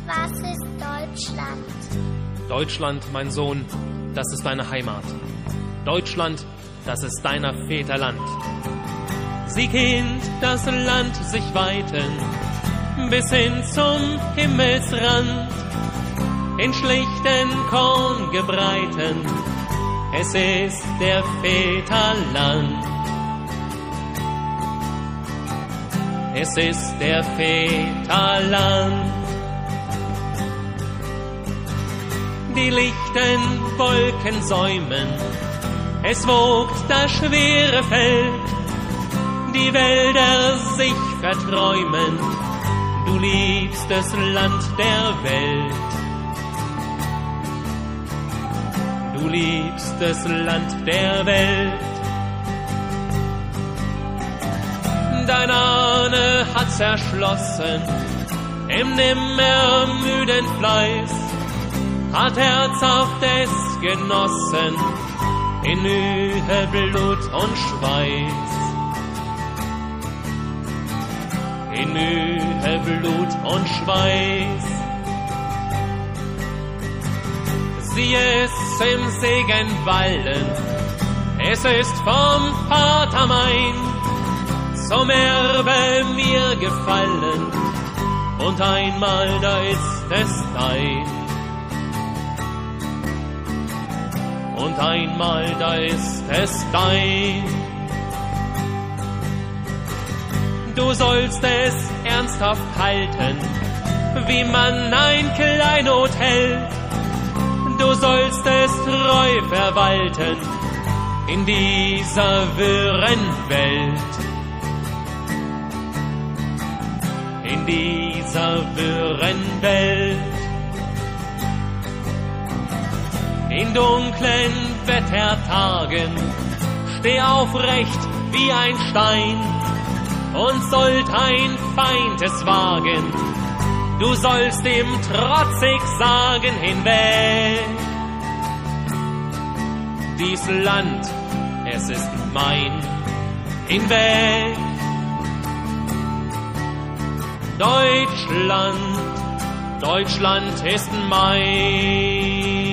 Was ist Deutschland? Deutschland, mein Sohn, das ist deine Heimat. Deutschland, das ist deiner Väter Land. Sieh, Kind, das Land sich weiten, bis hin zum Himmelsrand, in schlichten Korngebreiten, es ist der Väter Land. Es ist der Väter Land. Die lichten Wolken säumen, es wogt das schwere Feld, die Wälder sich verträumen, du liebstes Land der Welt. Du liebstes Land der Welt. Dein Ahne hat's erschlossen, im nimmermüden Fleiß, hat herzhaft es genossen, in Mühe, Blut und Schweiß. In Mühe, Blut und Schweiß. Sieh es im Segen wallen, es ist vom Vater mein, zum Erbe mir gefallen, und einmal da ist es dein. Und einmal da ist es dein. Du sollst es ernsthaft halten, wie man ein Kleinod hält. Du sollst es treu verwalten in dieser wirren Welt. In dieser wirren Welt. In dunklen Wettertagen steh aufrecht wie ein Stein, und sollt ein Feind es wagen, du sollst ihm trotzig sagen: hinweg. Dies Land, es ist mein, hinweg. Deutschland, Deutschland ist mein.